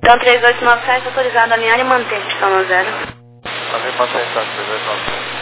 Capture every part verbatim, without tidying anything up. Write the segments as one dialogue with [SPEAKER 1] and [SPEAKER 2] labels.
[SPEAKER 1] Então três oito nove sete, autorizado a alinhar e manter pistão no zero.
[SPEAKER 2] Também pode aceitar, três oito nove sete.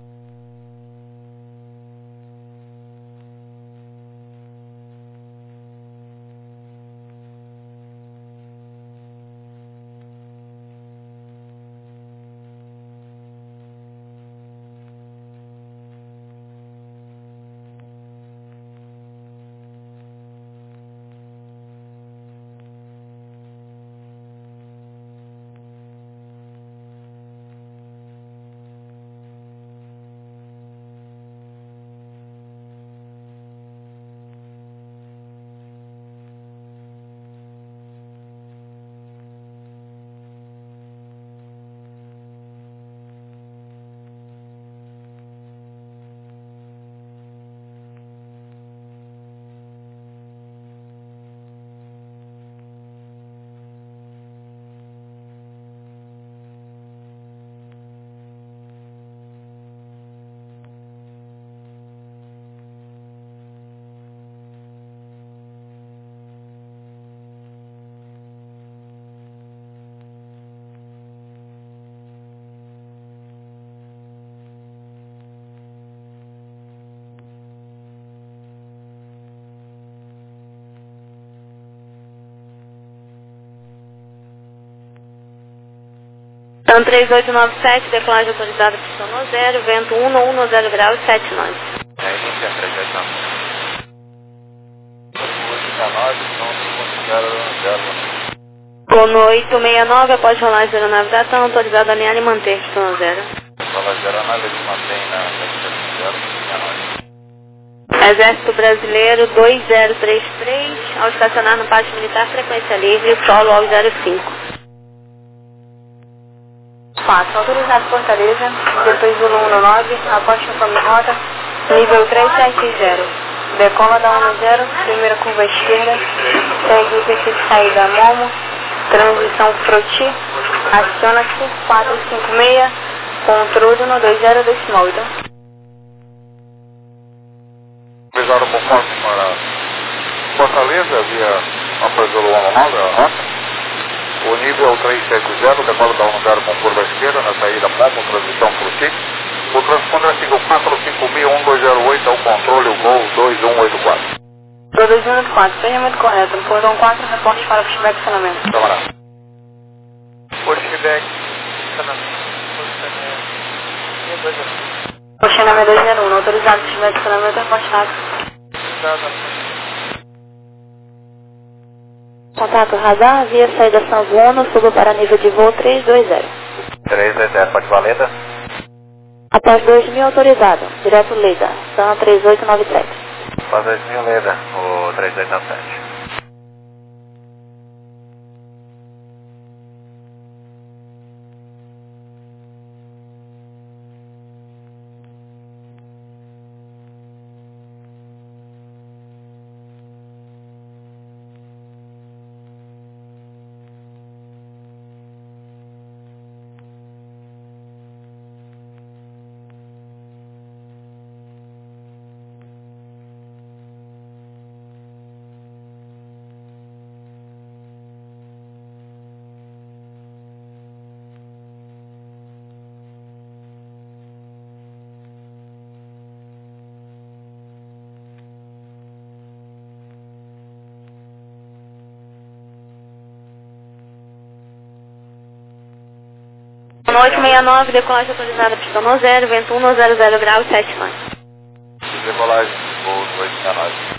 [SPEAKER 1] Então três oito nove sete, decolagem autorizada, pistão no zero, vento um no um no zero graus, sete nove.
[SPEAKER 2] É, inicia três oito nove sete. oito nove, zero.
[SPEAKER 1] Gono oito seis nove, após rolar zero navegação, autorizado a alinhar e manter pistão no zero.
[SPEAKER 2] Rolar zero nove, ele mantém na zero sete nove.
[SPEAKER 1] Exército Brasileiro dois zero três três, ao estacionar no pátio militar, frequência livre, solo ao zero cinco. quatro, autorizado Fortaleza, depois Zulu um nove, após conforme rota, nível três sete zero. Decola da um zero, primeira curva esquerda, segue o P C de saída Momo, transição Froti, aciona-se quatro cinco seis, controle no dois zero decimal.
[SPEAKER 2] Avisaram conforme para Fortaleza, via após Zulu um nove, a rota. O nível três sete zero, decola da um zero com curva esquerda, na saída Momo, transição Froti. O transponder é sigo quatro cinco seis um dois zero oito, é o controle, o Gol dois um oito quatro.
[SPEAKER 1] dois um oito quatro, ferramenta correta, portão quatro, reporte para pushback e estacionamento.
[SPEAKER 2] Camarada. Pushback, estacionamento.
[SPEAKER 1] Puxamento dois zero um, autorizado pushback e estacionamento, reportado. Contato radar, via saída São João, suba para nível de voo três dois zero.
[SPEAKER 2] três dois zero, pode valida?
[SPEAKER 1] Após dois mil autorizado, direto Leda, são três oito nove sete.
[SPEAKER 2] Após dois mil, Leda, o três dois nove sete.
[SPEAKER 1] oito seis nove, decolagem autorizada, pistão no zero, vento um no zero zero graus, sete nove.
[SPEAKER 2] Decolagem, voo oito seis nove.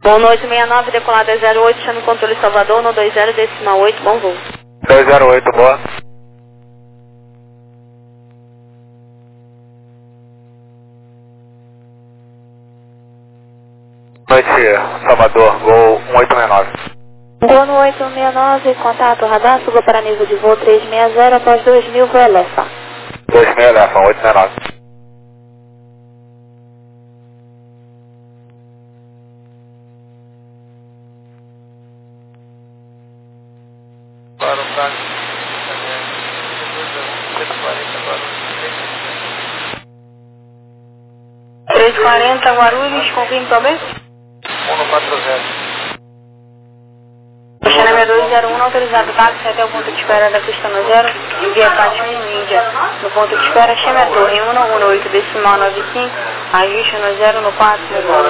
[SPEAKER 1] Bom no oito seis nove, decolada zero oito, chama o controle Salvador, no dois zero, decimal oito, bom voo.
[SPEAKER 2] dois zero oito, boa. Noite, Salvador, voo um oito seis nove.
[SPEAKER 1] Voo no oito seis nove, contato radar, suba para nível de voo trezentos e sessenta, após dois mil, voo Elefa.
[SPEAKER 2] dois mil Elefa, oito seis nove. Para o táxi,
[SPEAKER 1] trezentos e quarenta, Guarulhos, confirme também?
[SPEAKER 2] um quatro zero.
[SPEAKER 1] Xanamé dois zero um, autorizado táxi até o ponto de espera da pista no zero, via Patim, Índia. No ponto de espera, chame a torre um um oito, decimal nove cinco, ajuste no zero no quatro, no zero.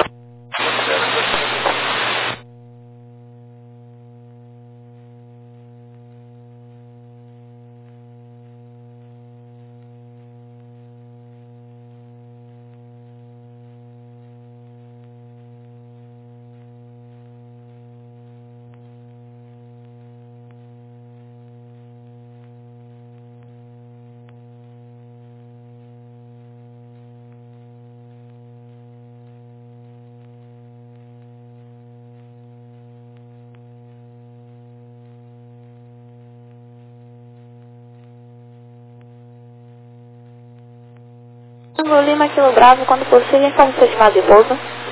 [SPEAKER 1] Tango Lima, Kilo Bravo, quando possível, informe seu estimado de pouso.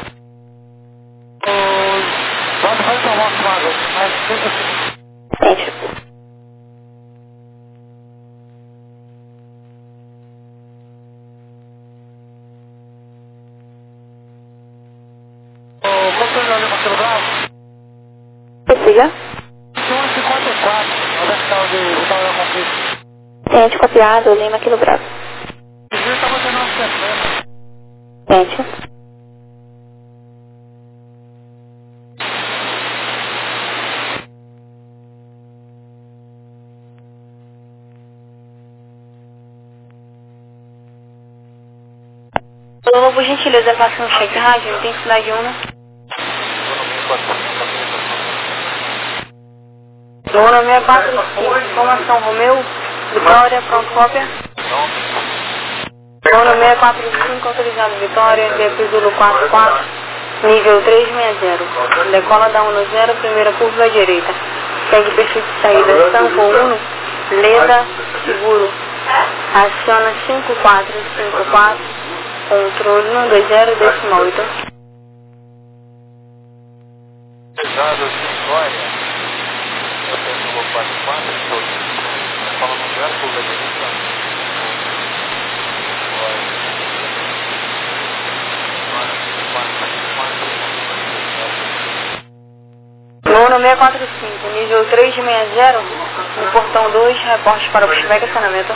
[SPEAKER 2] Pode fazer uma chamada, mas trinta segundos.
[SPEAKER 1] Gente.
[SPEAKER 2] O controle Lima, Kilo Bravo?
[SPEAKER 1] Prossiga.
[SPEAKER 2] um cinquenta e quatro, onde é que está o de Vitória Conflito?
[SPEAKER 1] Gente, copiado, Lima, Kilo Bravo.
[SPEAKER 2] Você está botando uma sessenta.
[SPEAKER 1] Gente. Lula, por gentileza, faça um check rádio, intensidade um. Lula seis quatro cinco, informação Romeu, Vitória, pronto, cópia. Lula seis quatro cinco, autorizado Vitória, D P Zulu quatro quatro, nível trezentos e sessenta. Decola da um no zero, primeira curva à direita. Segue perfil de saída Sanco um, Leda, seguro. Aciona cinco quatro cinco quatro, controle um dois zero, decimal oito.
[SPEAKER 2] Pesado de Vitória, eu tenho o quatro quatro, estou falando no zero, curva direita.
[SPEAKER 1] Luna seis quatro cinco, nível trezentos e sessenta, no portão dois, reporte para o pushback acionamento.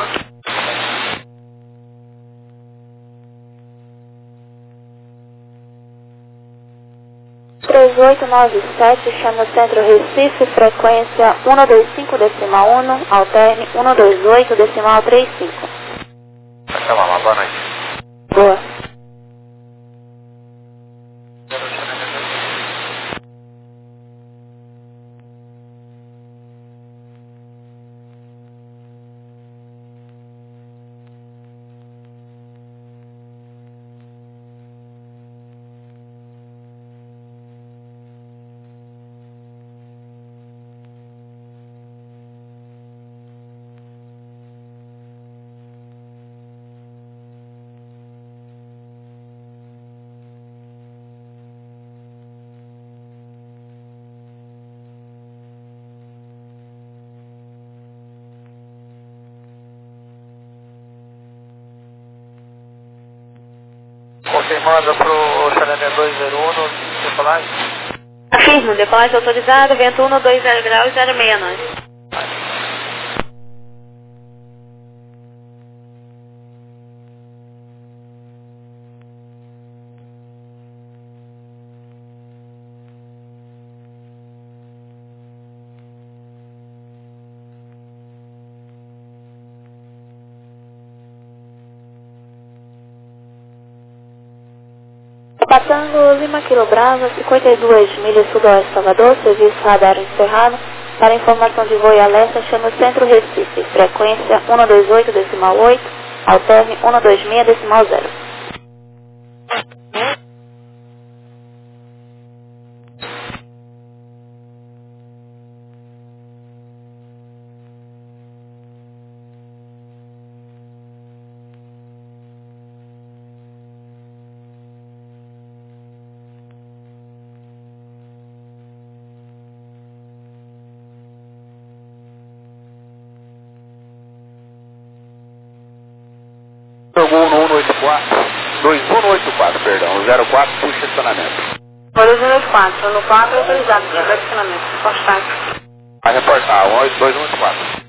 [SPEAKER 1] três oito nove sete, chama o centro Recife, frequência cento e vinte e cinco decimal um, alterne cento e vinte e oito decimal trinta e cinco.
[SPEAKER 2] Tá lá, boa noite.
[SPEAKER 1] Boa.
[SPEAKER 2] Confirmando pro Xanamé dois zero um no decolagem?
[SPEAKER 1] Afirmo, decolagem autorizada, vento um dois zero graus, zero seis nove. Alfa Tango, Lima Kilo Brava, cinquenta e duas milhas sudoeste Salvador, serviço radar encerrado. Para informação de voo e alerta, chama o Centro Recife, frequência cento e vinte e oito decimal oito, alterne cento e vinte e seis decimal zero.
[SPEAKER 2] Jogou no cento e oitenta e quatro, dois um oito quatro, perdão, zero quatro, puxa estacionamento.
[SPEAKER 1] dois um oito quatro, no quatro autorizado, tiver estacionamento, postar.
[SPEAKER 2] Vai reportar, dois um oito quatro.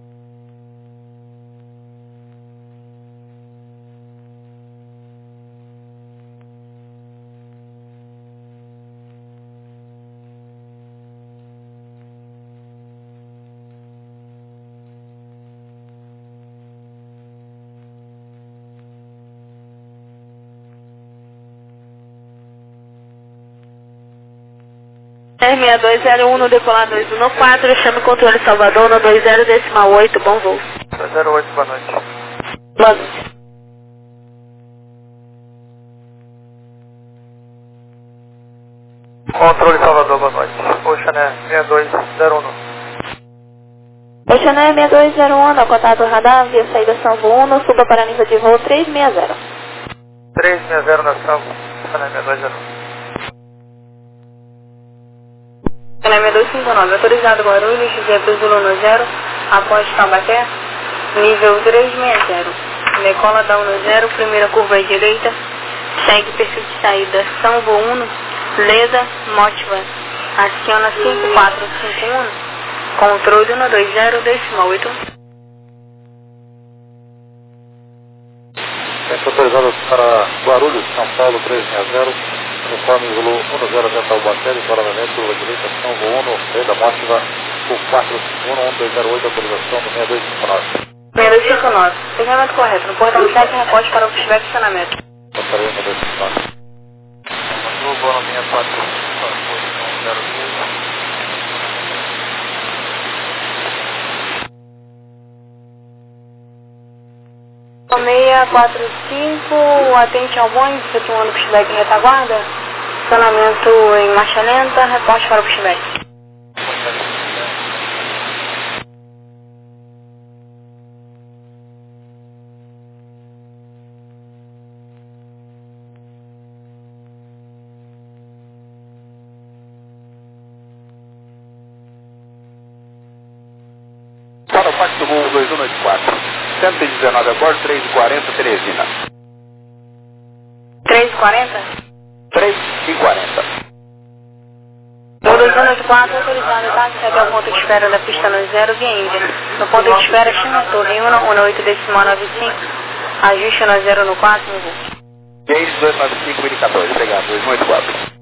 [SPEAKER 1] R seis dois zero um no decolar dois um quatro, chame o controle Salvador no dois zero decimal oito, bom voo.
[SPEAKER 2] dois zero oito, boa noite.
[SPEAKER 1] Boa noite.
[SPEAKER 2] Controle Salvador, boa noite. Oxané seis dois zero um.
[SPEAKER 1] Oxané seis dois zero um, no contato radar, via saída São Uno, suba para nível de voo trezentos e sessenta.
[SPEAKER 2] trezentos e sessenta na São, Oxané seis dois zero um.
[SPEAKER 1] Oxané seis dois cinco nove, autorizado Guarulhos, Zebra Zulu zero, após Taubaté, nível trezentos e sessenta. Decola da um zero, primeira curva à direita, segue perfil de saída São Uno, Leda, Motiva, aciona cinco quatro cinco um, controle cento e vinte decimal oito.
[SPEAKER 2] Centro autorizado para Guarulhos, São Paulo trezentos e sessenta, uniforme Zulu um zero até Taubaté, decolamento, curva direita, São Uno, Leda, Motiva, cinco quatro cinco um, um dois zero oito, autorização do seis dois cinco nove.
[SPEAKER 1] seis dois cinco nove, segmento correto, no portão sete, recorte para o que estiver estacionamento.
[SPEAKER 2] Gostaria de seis dois cinco nove. Continua boa na minha quatro, posição zero três.
[SPEAKER 1] seis quatro cinco, atente ao bonde, efetuando o pushback em retaguarda. Estacionamento em marcha lenta, reporte para o pushback.
[SPEAKER 2] Para o Parque do Gol dois um oito quatro, cento e dezenove a bordo, três e quarenta, Teresina.
[SPEAKER 1] três e quarenta?
[SPEAKER 2] três e quarenta.
[SPEAKER 1] O dois um oito quatro autorizado, tá? Segue ao ponto de espera da pista no zero via Índia. No ponto de espera, China Torre um, oito decimal nove cinco, ajuste no zero no quatro, no voo.
[SPEAKER 2] E aí, dois nove cinco, mil e quatorze, obrigado, dois um oito quatro.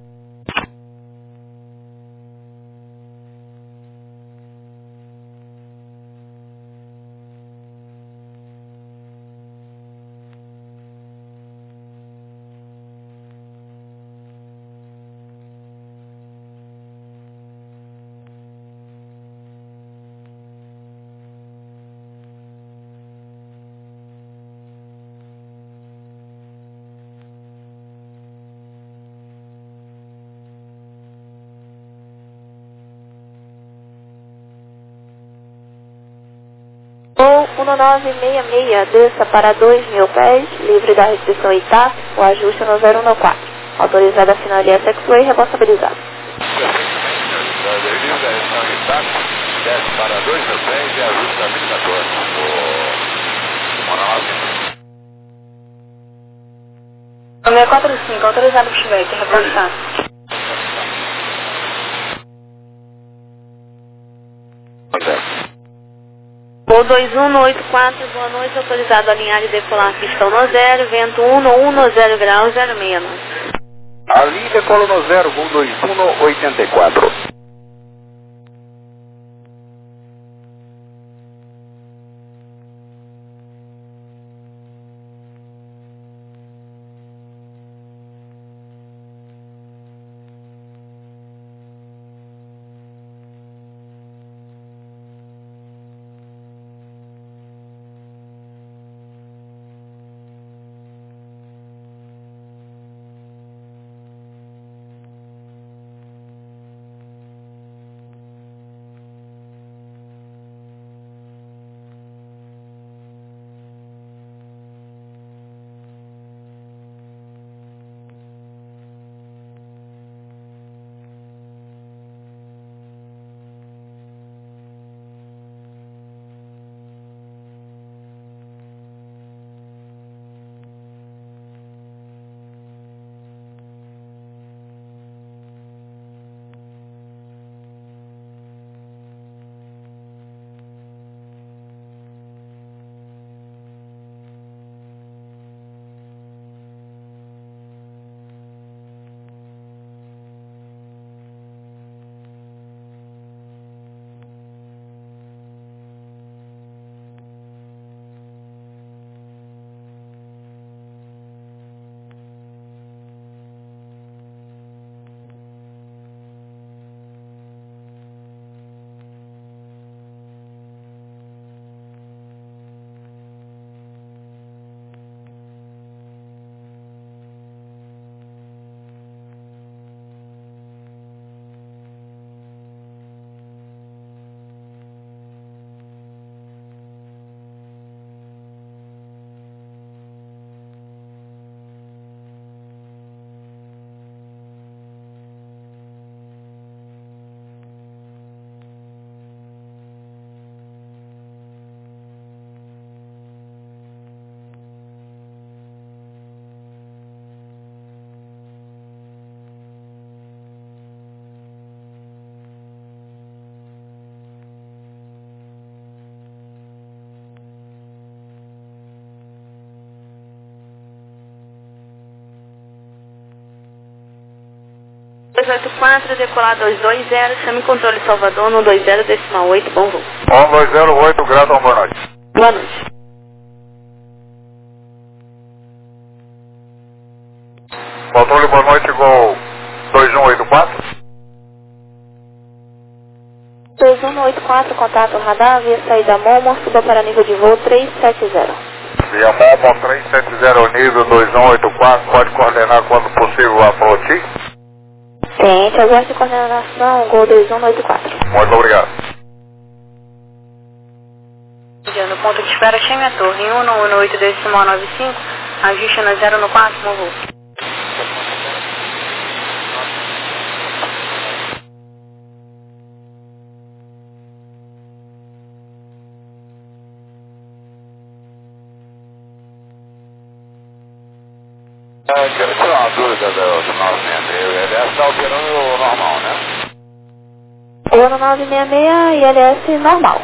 [SPEAKER 1] Ou um nove seis seis, desça para dois mil pés, livre da restrição I T A C, o ajuste no zero um quatro. Autorizada a finalizar X-Way, responsabilizado.
[SPEAKER 2] Desce para dois mil pés e ajusta mil e quatorze.
[SPEAKER 1] seis quatro cinco, autorizado o pushback, reportado. Voo dois um oito quatro, boa noite, autorizado a alinhar e decolar pistão no zero, vento um um zero graus, zero seis nove.
[SPEAKER 2] Ali decola no zero, Gol dois um oitenta e quatro.
[SPEAKER 1] dois oito quatro, decolar dois dois zero, chame controle Salvador no dois zero decimal oito, bom voo.
[SPEAKER 2] um dois zero oito, grado, boa noite.
[SPEAKER 1] Boa noite.
[SPEAKER 2] Controle, boa noite, Gol dois um oito quatro.
[SPEAKER 1] dois um oito quatro, contato radar, via saída Momo, suba para nível de voo três sete zero.
[SPEAKER 2] Via Momo três sete zero, nível dois um oito quatro, pode coordenar quando possível a Floti?
[SPEAKER 1] Ciente, aguarde de coordenação, Gol dois um oito quatro.
[SPEAKER 2] Muito obrigado.
[SPEAKER 1] No ponto de espera, chame a torre em um um oito decimal nove cinco, ajuste no zero no quatro, bom voo.
[SPEAKER 2] É, quero tirar uma dúvida do, do nosso e-mail. Ele está operando o normal, né?
[SPEAKER 1] O ano nove seis seis e L S normal.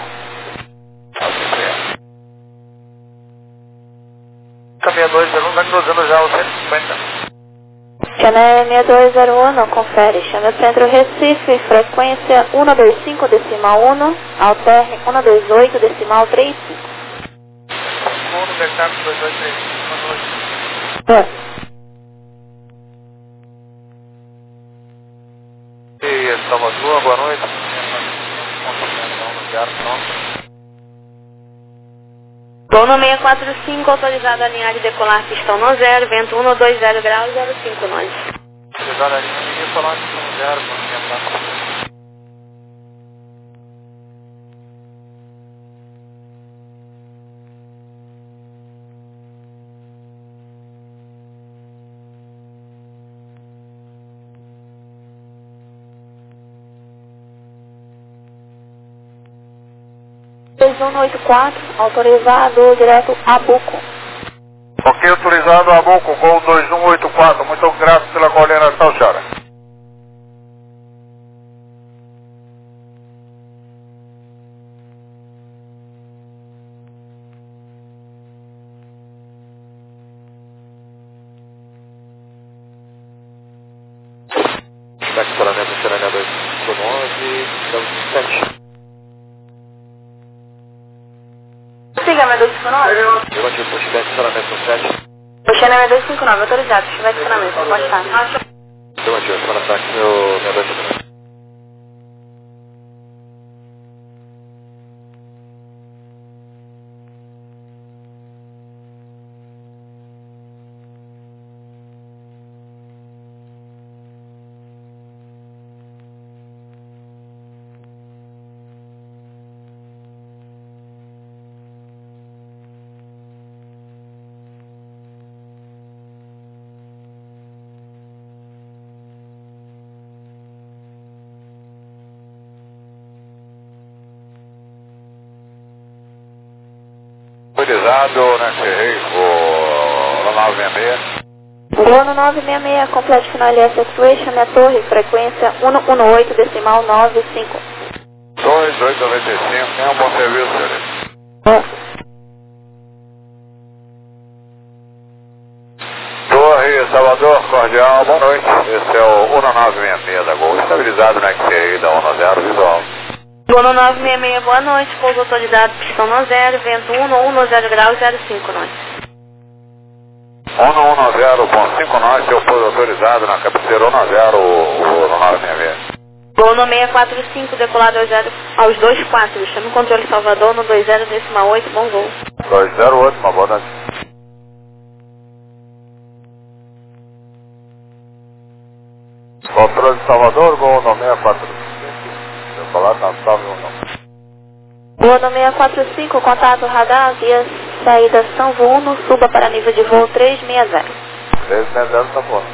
[SPEAKER 2] Caminha dois zero um, está cruzando já o cento e cinquenta.
[SPEAKER 1] Channel seis dois zero um, confere. Channel Centro Recife, frequência um dois cinco decimal um, alterne um dois oito decimal trinta e cinco.
[SPEAKER 2] Segundo, backup dois dois três cinco, boa noite.
[SPEAKER 1] É.
[SPEAKER 2] E Salvador, boa noite.
[SPEAKER 1] Dono seis quatro cinco, autorizado a alinhar e decolar pistão no zero, vento um dois zero graus, zero cinco nós.
[SPEAKER 2] Autorizado a alinhar e decolar pistão no zero, vamos
[SPEAKER 1] dois um oito quatro, autorizado direto a Buco.
[SPEAKER 2] Ok, autorizado a Boco, Gol dois um oito quatro. Muito grato pela coordenação, senhora. Destaque para a meta, Serena dois cinco nove, dois sete.
[SPEAKER 1] Siga, meu dois cinco nove.
[SPEAKER 2] Eu ativo por Chivete, Saramento sete.
[SPEAKER 1] O Channel é dois cinco nove, autorizado, Chivete Saramento, pode estar.
[SPEAKER 2] Eu ativo, para ataque, meu meu dois cinco nove. Autorizado, né, Ferreiro, o nove seis seis.
[SPEAKER 1] Ano nove seis seis, complete final L S Actuation, minha torre, frequência um um oito decimal nove cinco.
[SPEAKER 2] dois oito nove cinco, é um bom serviço, senhor. Torre Salvador, cordial, boa noite. Esse é o um nove seis seis da Gol, estabilizado na X I da um zero visual.
[SPEAKER 1] Dono nove seis seis, boa noite, pouso autorizado, pistão no zero, vento um um zero graus, zero cinco nós.
[SPEAKER 2] um um zero ponto cinco nós, seu pouso autorizado na cabeceira um zero, o nove seis seis.
[SPEAKER 1] Dono seis quatro cinco, decolar dois zero aos dois quatro, chama o controle Salvador no dois zero decimal oito, bom voo.
[SPEAKER 2] dois zero oito, uma boa noite. Controle de Salvador, Gol seis quatro cinco. Eu falar, tá, salve ou não?
[SPEAKER 1] Dono seis quatro cinco, contato radar, via saída São Vuno, suba para nível de voo três seis zero.
[SPEAKER 2] três seis zero, tá bom.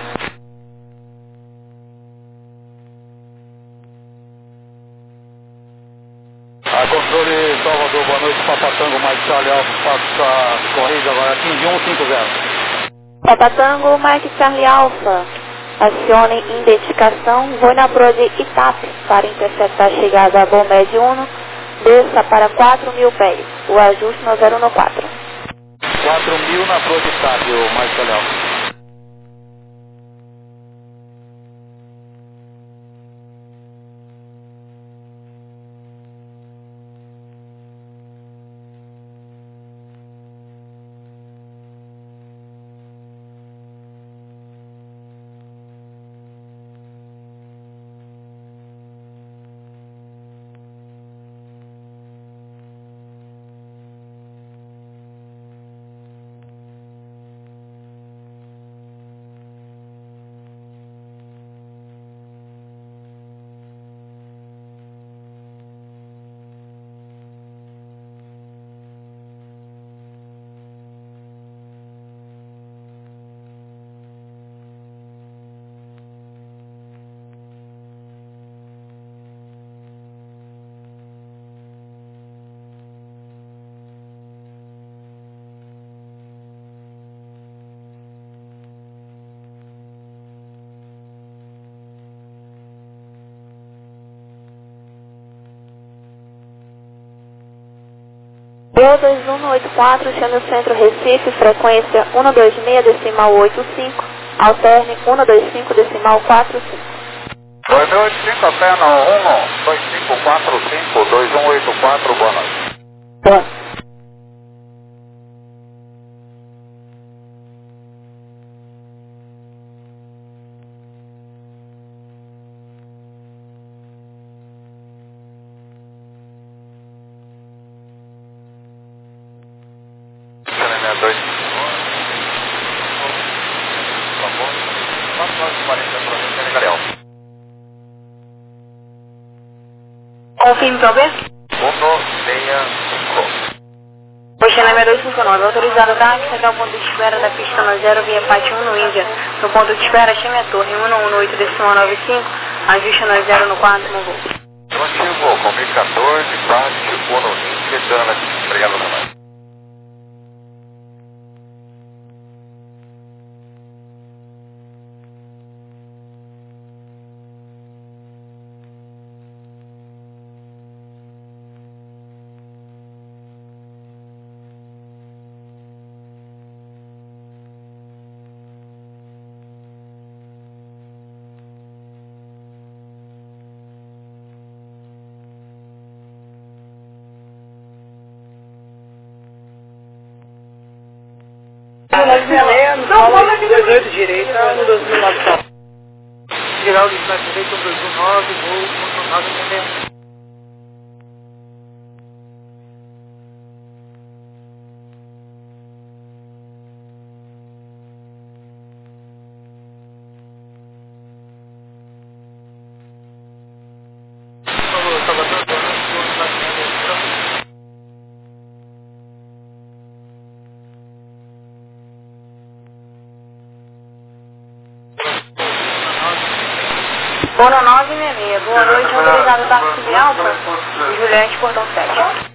[SPEAKER 3] A controle Salvador, boa noite, Papatango, Mike Charlie Alfa, faço a corrida agora, quinze um cinco zero.
[SPEAKER 1] Papatango, Mike Charlie Alfa, acione identificação, vou na proa de Itape para interceptar a chegada a Bomed um, desça para quatro mil pés, o ajuste no zero um quatro.
[SPEAKER 3] quatro mil na proa de Itape, o Mike Charlie Alfa.
[SPEAKER 1] B dois um oito quatro, chame o centro Recife, frequência um dois seis decimal oito cinco, alterne um dois cinco decimal quatro cinco.
[SPEAKER 2] dois mil e oitenta e cinco, alterna um dois cinco quatro cinco, dois um oito quatro, boa noite.
[SPEAKER 1] Boa. Confirme para ver?
[SPEAKER 2] um seis cinco.
[SPEAKER 1] Oceanária dois cinco nove, autorizado táxi, chegar ao ponto de espera da pista no zero, via Pátio um no Índia. No ponto de espera, chame a torre um um oito decimal nove cinco, ajuste no zero no quarto, no voo.
[SPEAKER 2] Motivo, comunicador de Pátio um no Índia, Dana, obrigado demais.
[SPEAKER 4] Não, fala aqui dois oito direita, um dois mil e nove. Geral de Estado direito, um dois mil e nove, voo um nove seis.
[SPEAKER 1] um nove seis seis, boa noite, autorizado táxi de Alfa, Juliette, Portão sete.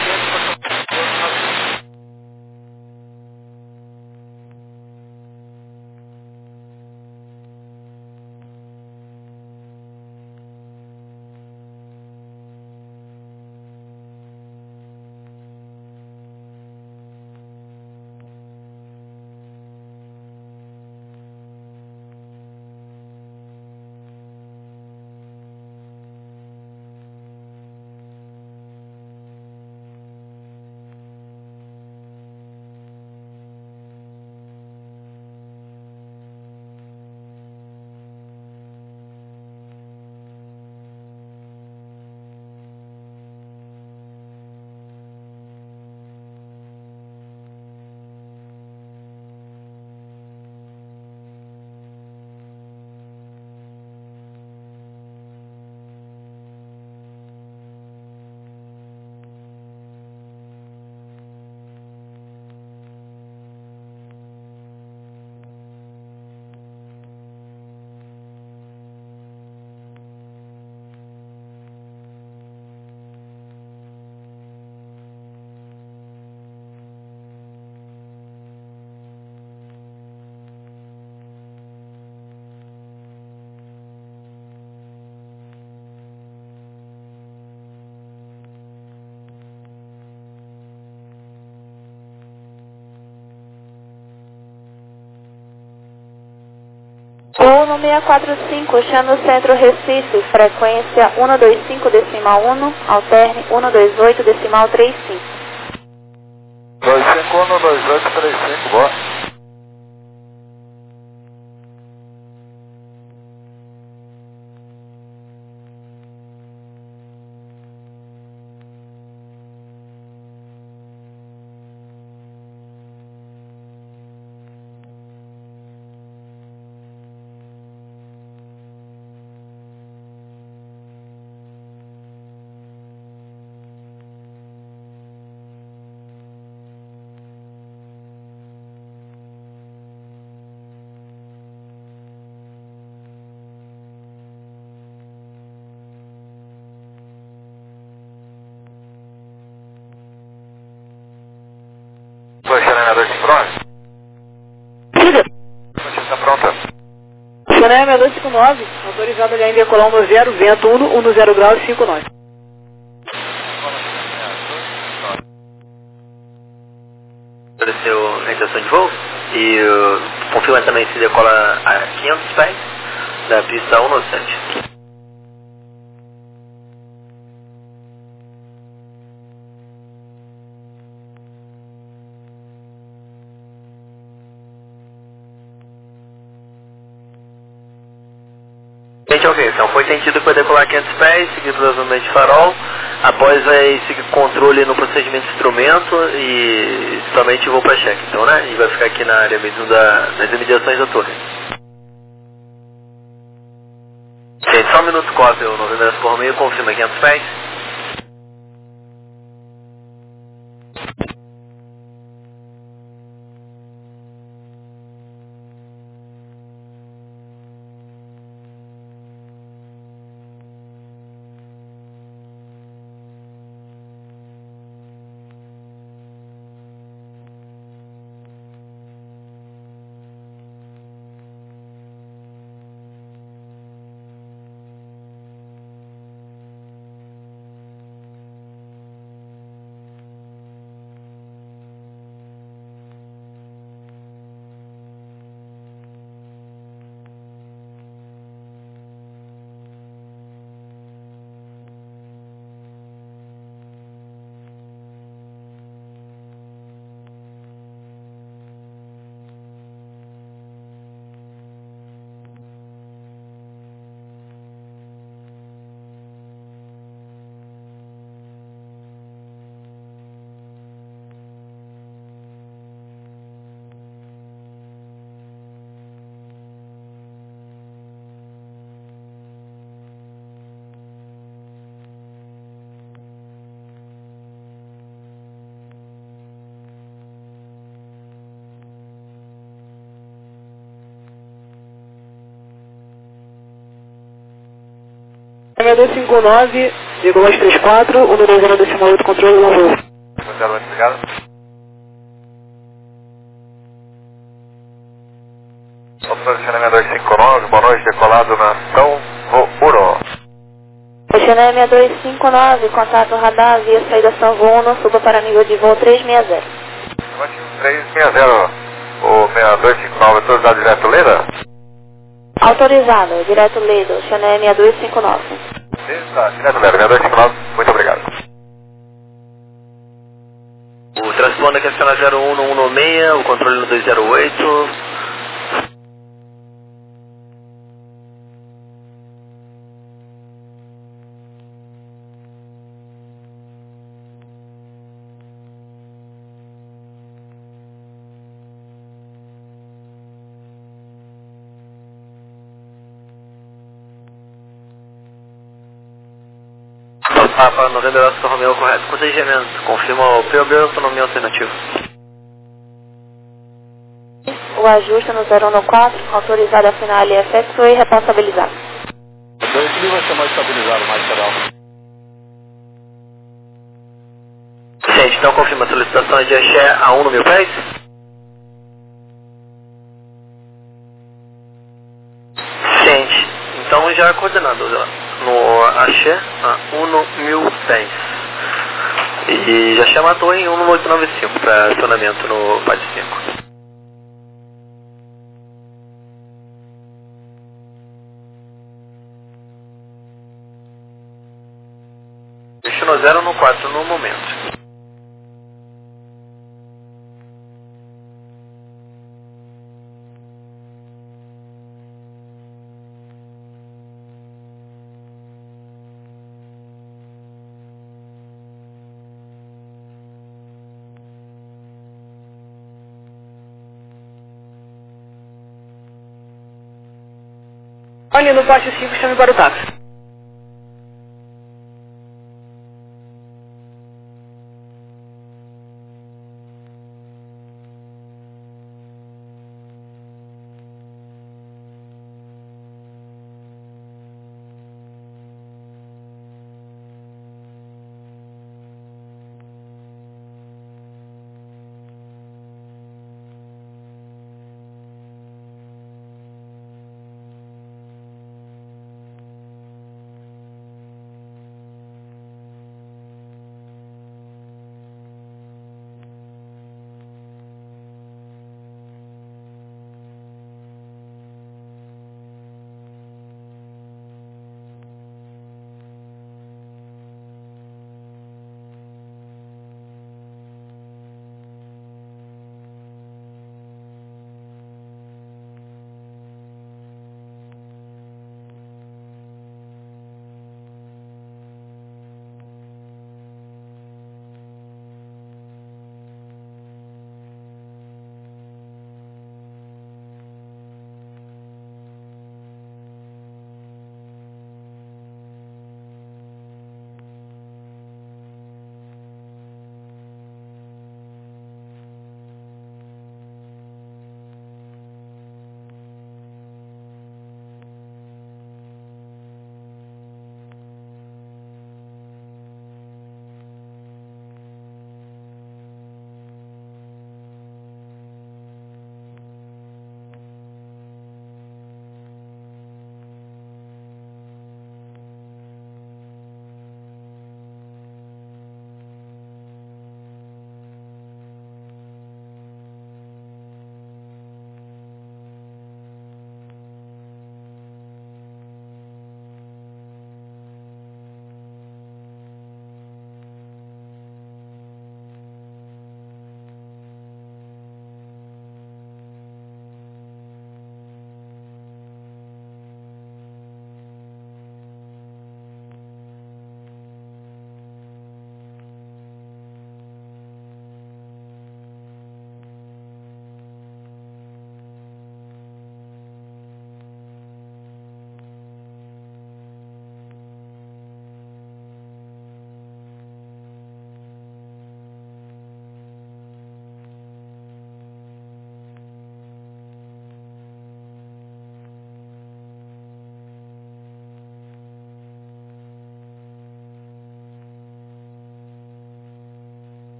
[SPEAKER 1] um seis quatro cinco, chame o centro Recife, frequência um dois cinco decimal um, alterne um dois oito decimal três cinco.
[SPEAKER 2] dois cinco um, dois oito três cinco, boa. Oceanária dois cinco nove? Está pronta.
[SPEAKER 4] Oceanária dois cinco nove, autorizado ali em via Colombo zero, vento um, um zero grau e cinco nove.
[SPEAKER 5] orientação de voo. E uh, confirma também se decola a quinhentos pés da pista um no sete. Ok, então foi sentido para decolar quinhentos pés, seguir provavelmente farol, após vai seguir controle no procedimento de instrumento e somente vou para cheque, então, né? E vai ficar aqui na área mesmo da, das imediações da torre. Gente, só um minuto, copy, o Novembro por meio, confirma quinhentos pés.
[SPEAKER 4] H dois cinco nove, vírgula dois três quatro, um dois zero decimal oito, controle não voo.
[SPEAKER 2] Obrigado. Operação China dois cinco nove, boa noite, decolado na São Uro.
[SPEAKER 1] China seis dois cinco nove, contato radar via saída São Uno, suba para nível de voo trezentos e sessenta.
[SPEAKER 2] trezentos e sessenta, o seis dois cinco nove, autorizado direto Leda?
[SPEAKER 1] Autorizado, direto Ledo, China seis dois cinco nove.
[SPEAKER 2] Está, direto Leda, seis dois cinco nove, muito obrigado.
[SPEAKER 5] O transponder que é zero um um no seis, o controle no dois zero oito. Papa Novembro Oscar Romeo correto. Protegimento. Confirma o P O B autonomia alternativa.
[SPEAKER 1] O ajuste no zero um quatro, autorizado a final I F X e responsabilizado.
[SPEAKER 3] dois mil vai ser mais estabilizado, mais geral.
[SPEAKER 5] Gente, então confirma a solicitação de axé a um no mil pés. Gente, então já coordenado no axé a um no mil pés. E já chama a torre em um no oito nove cinco para acionamento no P A D cinco. Destino zero no quatro no momento.
[SPEAKER 4] Olha no pátio cinco, chame para o táxi.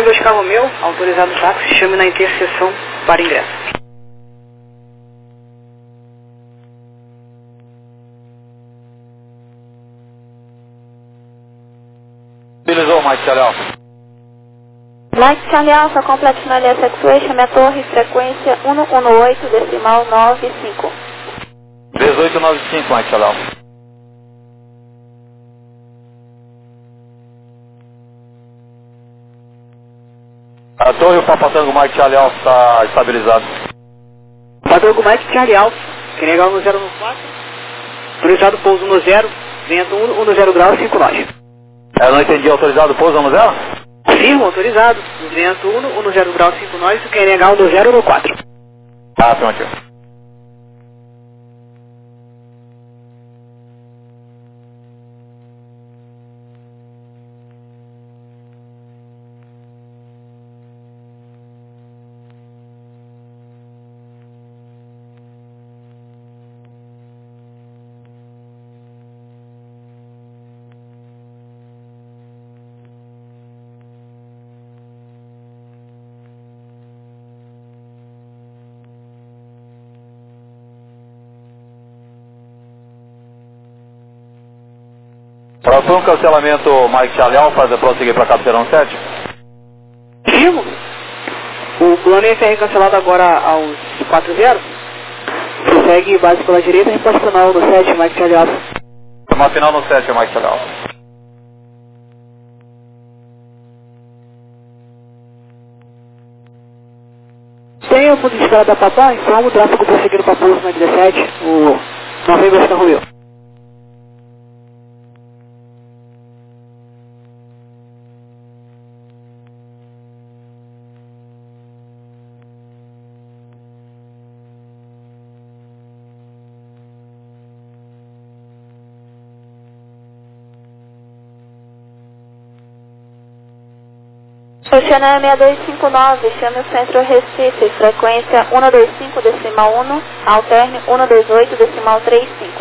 [SPEAKER 4] dois carro meu, autorizado o táxi, chame na interseção para ingresso.
[SPEAKER 3] Utilizou, Mike Charlie Alpha.
[SPEAKER 1] Mike Charlie Alpha, complete final S X Way, chame a torre, frequência um um oito, decimal nove cinco.
[SPEAKER 3] dezoito noventa e cinco, Mike Charlie Alpha. A torre, o Papatango Mike Charlie Alpha está estabilizado.
[SPEAKER 4] Papatango Mike Charlie Alpha, que legal no zero quatro, autorizado pouso no zero, vento um no zero grau, cinco nós.
[SPEAKER 3] Eu não entendi, autorizado pouso no zero?
[SPEAKER 4] Firmo, autorizado, vento um no zero grau, cinco nós, que legal no zero no quatro.
[SPEAKER 3] Ah, pronto. Próximo cancelamento, Mike Charlie Alpha, para prosseguir para cabeceira sete.
[SPEAKER 4] Firmo. O plano I F R cancelado agora aos quatro zero. Prossegue base pela direita, resposta final no sete, Mike Charlie Alpha.
[SPEAKER 3] Uma final no sete, Mike Charlie Alpha.
[SPEAKER 4] Tem o ponto de escala da Papá, informa o tráfego prosseguindo para pouso na dezessete, o Novembro Oscar Romeo.
[SPEAKER 1] Oceana seis dois cinco nove, chame o centro Recife, frequência um dois cinco, decimal um, alterne um dois oito, decimal três cinco.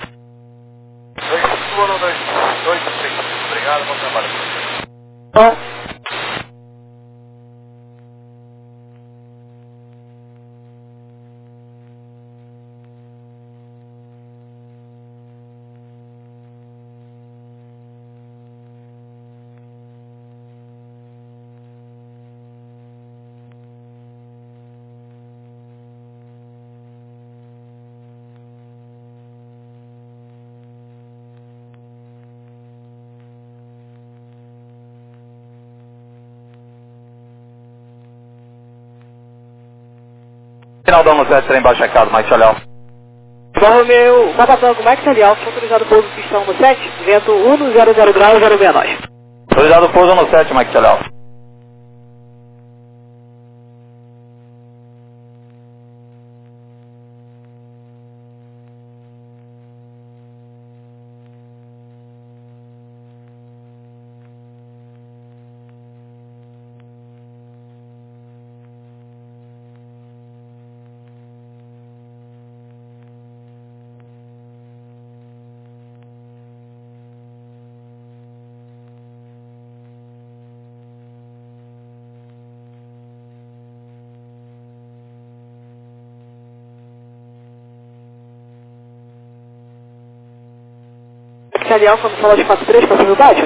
[SPEAKER 2] um dois três, obrigado, bom trabalho.
[SPEAKER 4] Bom.
[SPEAKER 3] Final da um sete, trem baixo checado, Mike Charlie Alpha.
[SPEAKER 4] Só o meu Papatango Mike Charlie Alpha, autorizado pouso pistão no sete, vento um no zero zero grau, zero seis nós.
[SPEAKER 3] Autorizado pouso no sete, Mike Charlie Alpha.
[SPEAKER 4] Charlie Alpha no solo de quatro três, para o baixo.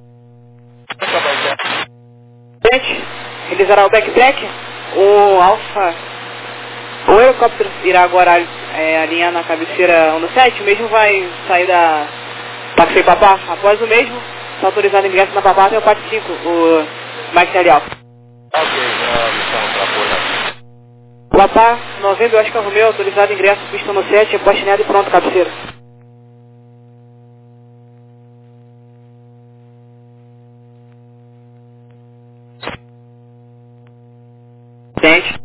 [SPEAKER 4] Gente, realizará o backtrack. O Alpha, o helicóptero irá agora é, alinhar na cabeceira um no sete, o mesmo vai sair da Taxi Papá. Após o mesmo, está autorizado ingresso na Papá até o parte cinco, o Mike Charlie Alpha.
[SPEAKER 3] Ok, missão para apoio.
[SPEAKER 4] Papá, Novembro Oscar Romeo, autorizado ingresso, pista no sete, postinado e pronto, cabeceira. Gente.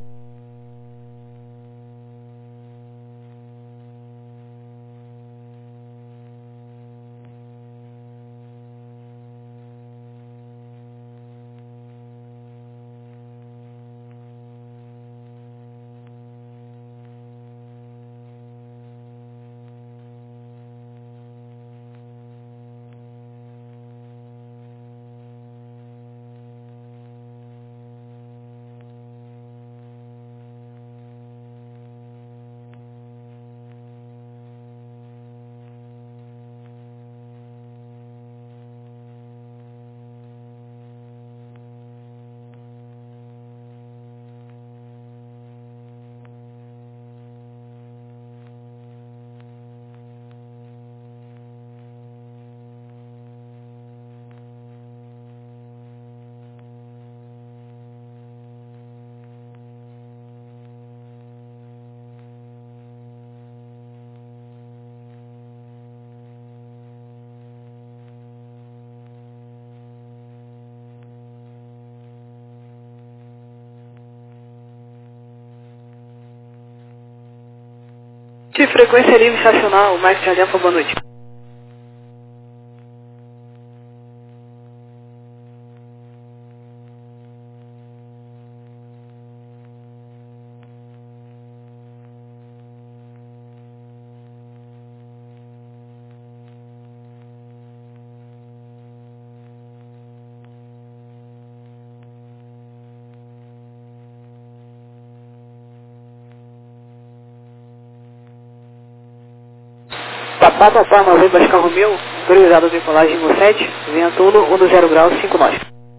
[SPEAKER 4] De frequência livre estacional, Mike Charlie Alfa, boa noite. Papá, papá, novembro, carro meu, autorizado decolagem no sete, vento um no zero grau, cinco nós.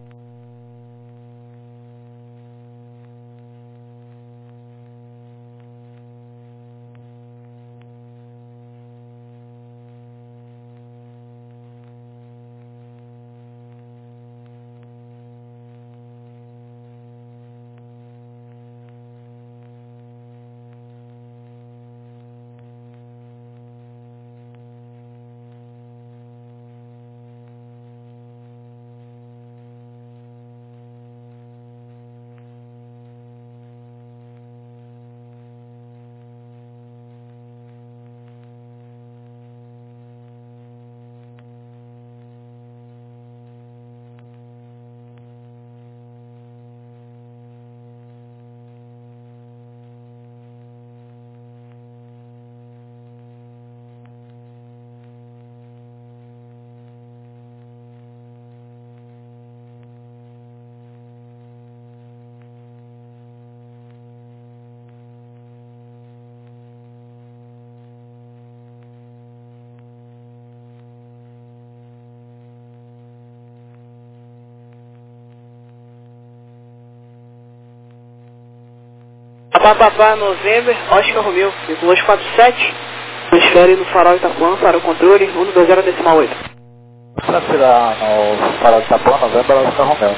[SPEAKER 4] Papá, papá, novembro, Oscar Romeu, dois quatro sete, transfere no farol Itapuã para o controle, um dois zero decimal oito.
[SPEAKER 3] Transferir no farol Itapuã, novembro, Oscar Romeu.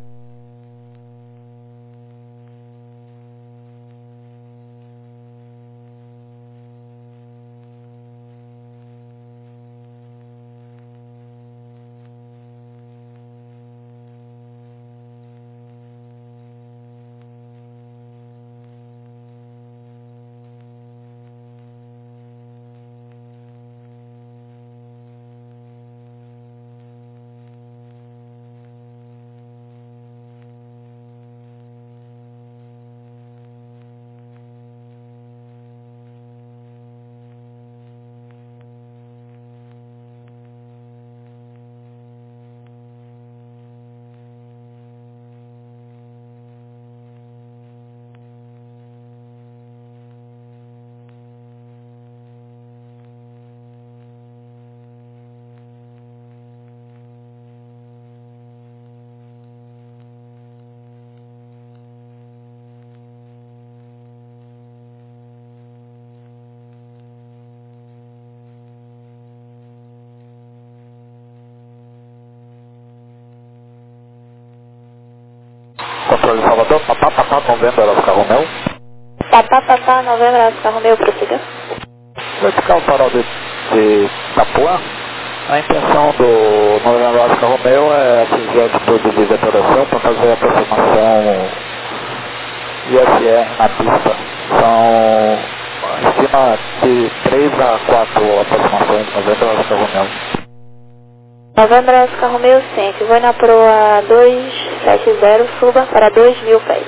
[SPEAKER 3] Controle Salvador, papá, papá, novembro, Oscar Romeu.
[SPEAKER 1] Papá, papá, novembro, Oscar Romeu, prossiga.
[SPEAKER 3] Vertical farol de, de Itapuã. A intenção do novembro, Oscar Romeu é atingir a altitude de detonação para fazer a aproximação I S R na pista. São, estima de três a quatro aproximações de novembro, Oscar Romeu.
[SPEAKER 1] Novembro, Oscar Romeu, sempre. Vou na proa dois sete zero, suba para dois mil pés.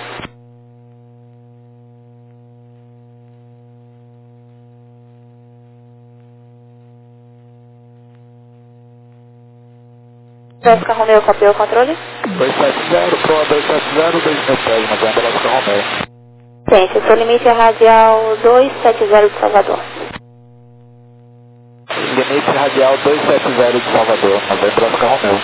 [SPEAKER 1] Oscar Romeu, copiou o controle?
[SPEAKER 3] dois sete zero, proa dois sete zero, dois mil pés, novembro, Oscar Romeu.
[SPEAKER 1] Gente, seu limite é radial dois sete zero de Salvador.
[SPEAKER 3] Limite radial dois sete zero de Salvador, novembro, Oscar Romeu.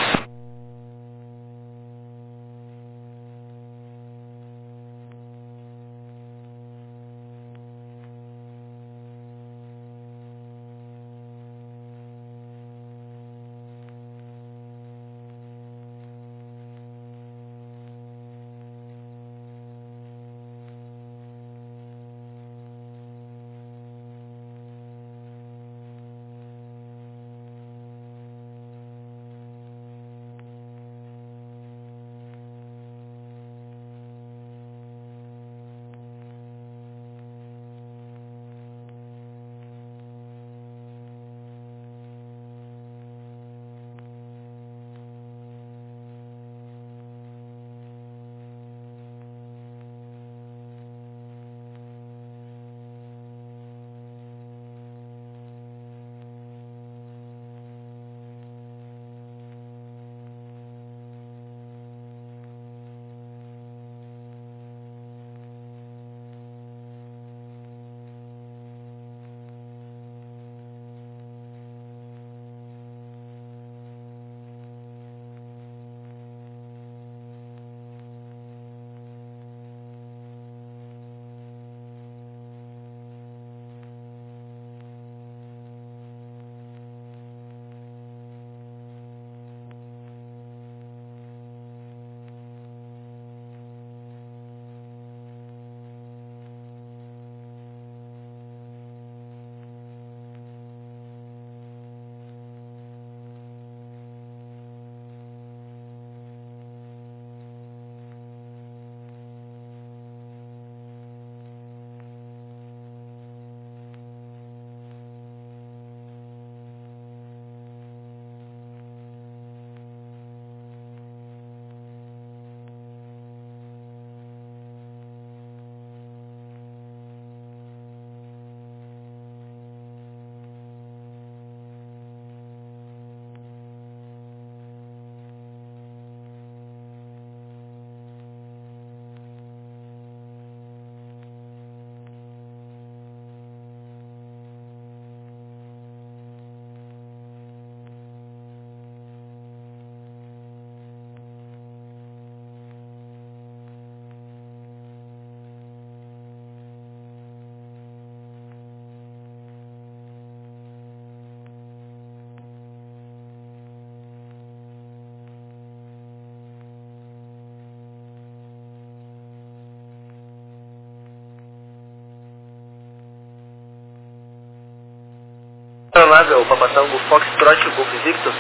[SPEAKER 5] Aeronave, o Papatango Foxtrot Golf Victor.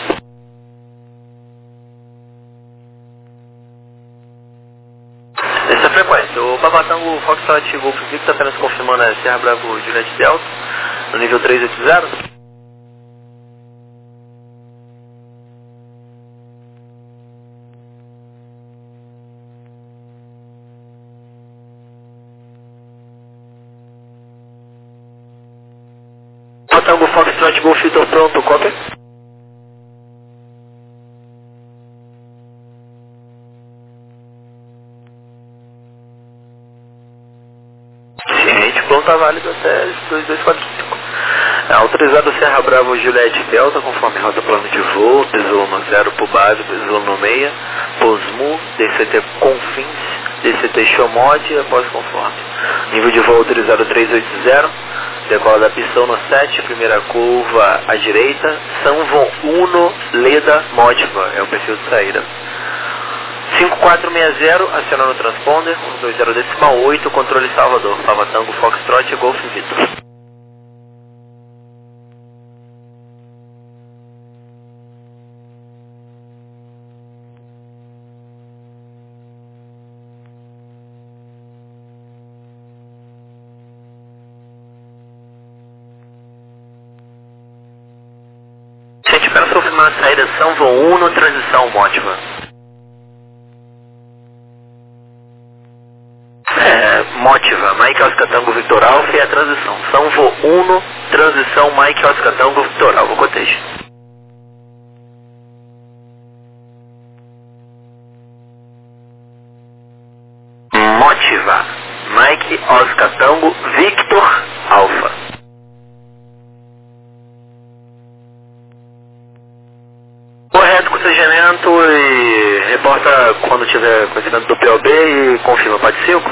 [SPEAKER 5] Essa é a frequência, o Papatango Foxtrot Golf Victor apenas confirmando a Serra Bravo Juliette Delta, no nível trezentos e oitenta. Papatango Foxtrot Golf Victor pronto, cópia. Ciente, pronto, tá válido até dois dois quatro cinco. É, autorizado Serra Bravo Juliette Delta, conforme rota plano de voo, Tesouro no zero, Pubave, Tesouro no meia, Posmu, D C T Confins, D C T Xomod, após conforme. Nível de voo autorizado trezentos e oitenta, decola da pistão no sete, primeira curva à direita, São Von Uno, Leda, Motiva, é o perfil de saída. cinco quatro seis zero, acionando o transponder, um dois zero decimal oito, controle Salvador, Papatango Foxtrot Golf Victor. Gente, para confirmar a saída São Von Uno, transição Motiva. É, Motiva, Mike Oscar Tango Victor Alpha e a transição. São Von Uno, transição Mike Oscar Tango Victor Alpha, cotejo. Motiva, Mike Oscar Tango Victor Alpha. Correto, procedimento e reporta quando tiver conhecimento do P O B e confirma, pode cinco.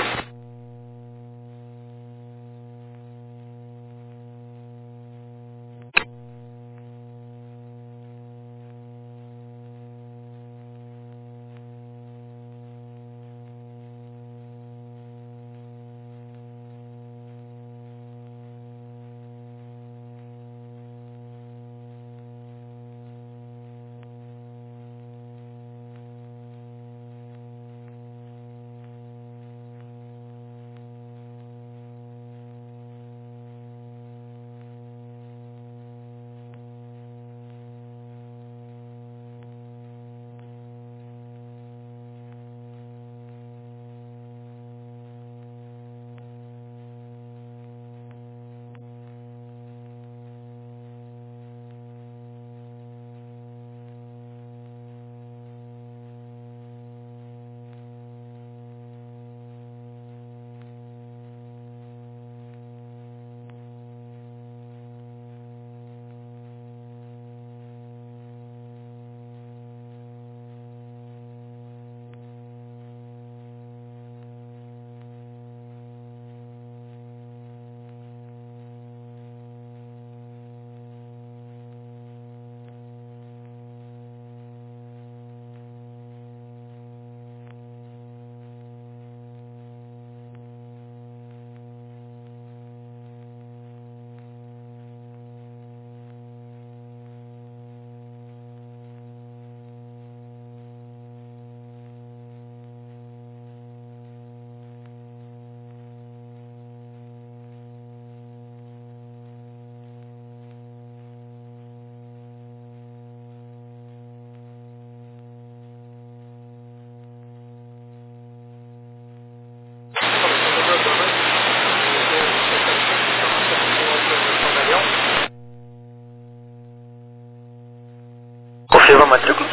[SPEAKER 5] Confirma a matrícula.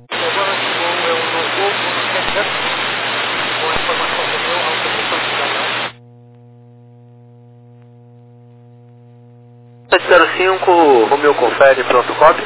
[SPEAKER 5] sete zero cinco, Romeu confere, pronto, copy.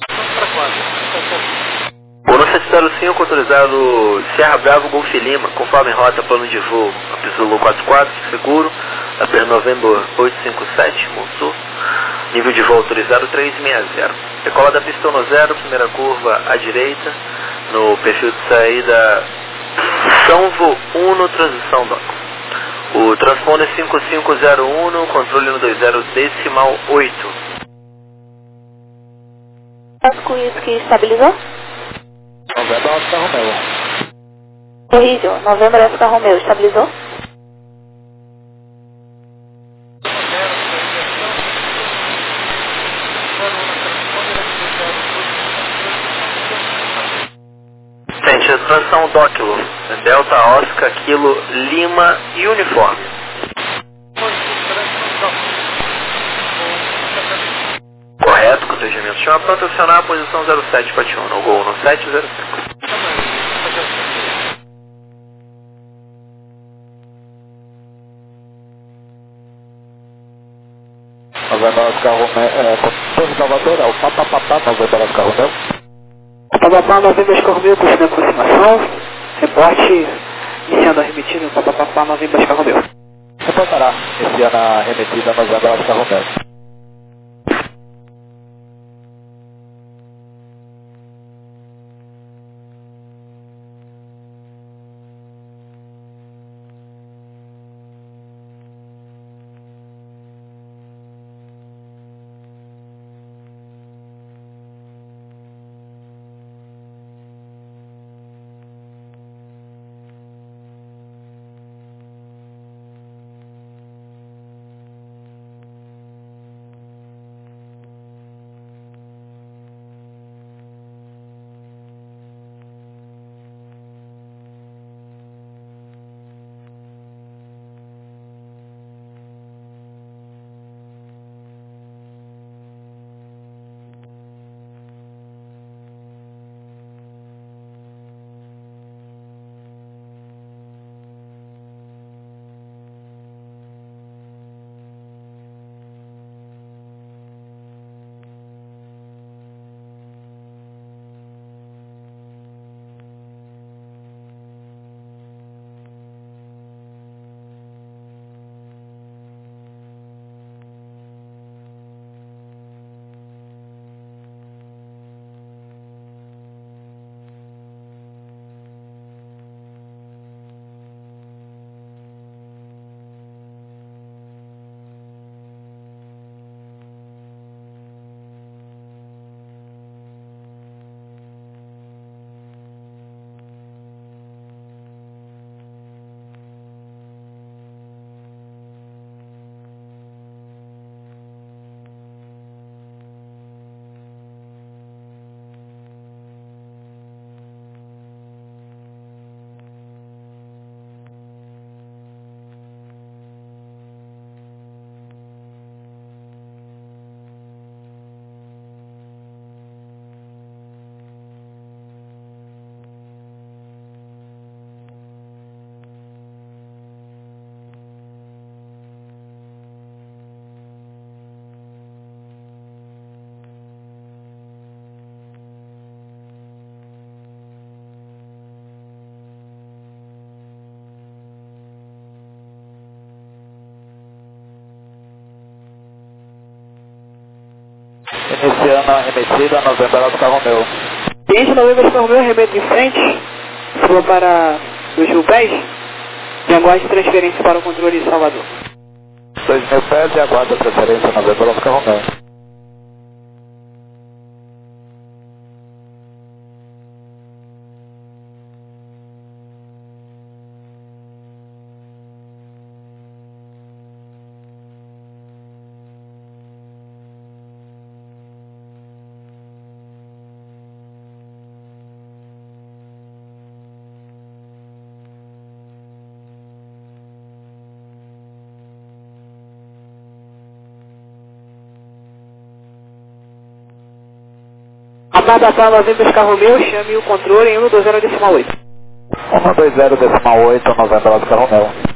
[SPEAKER 5] Uno sete zero cinco, autorizado Serra Bravo Golf Lima, conforme rota, plano de voo, Apizulu quatro quatro, seguro, Aper November oito cinco sete, Monsul, nível de voo autorizado três seis zero. Decola da pista no zero, primeira curva à direita, no perfil de saída São Von Uno, transição D O C. O transponder cinco cinco zero um, controle no dois zero decimal oito.
[SPEAKER 1] Oscar Whisky estabilizou?
[SPEAKER 3] Novembro Oscar Romeo.
[SPEAKER 1] Corrijo, Novembro Oscar Romeo, estabilizou?
[SPEAKER 5] Gente, transição Doclo, Delta Oscar, Kilo, Lima e uniforme. Correto, com o regimento chama pronto acionar a posição zero sete para Tiona, o gol no sete zero cinco.
[SPEAKER 3] Novembro Oscar Romeo, é, Torre Salvador, é o papapapá, Novembro Oscar Romeo.
[SPEAKER 4] Papapá, Novembro Oscar Romeo, curso de aproximação, reporte, iniciando a remetida no Papapá, Novembro Oscar Romeo.
[SPEAKER 3] Reportará, esse ano a remetida Novembro Oscar Romeo. Iniciando a remetida, Novembro Oscar Romeo.
[SPEAKER 4] Cliente Novembro Oscar Romeo, remete em frente, suba para dois mil pés, e aguarde transferência para o controle de Salvador.
[SPEAKER 3] dois mil pés e aguarda transferência Novembro Oscar Romeo.
[SPEAKER 4] Papapá, Novembro Oscar Romeo, chame o controle em um dois zero decimal oito.
[SPEAKER 3] um dois zero decimal oito, Novembro Oscar Romeo.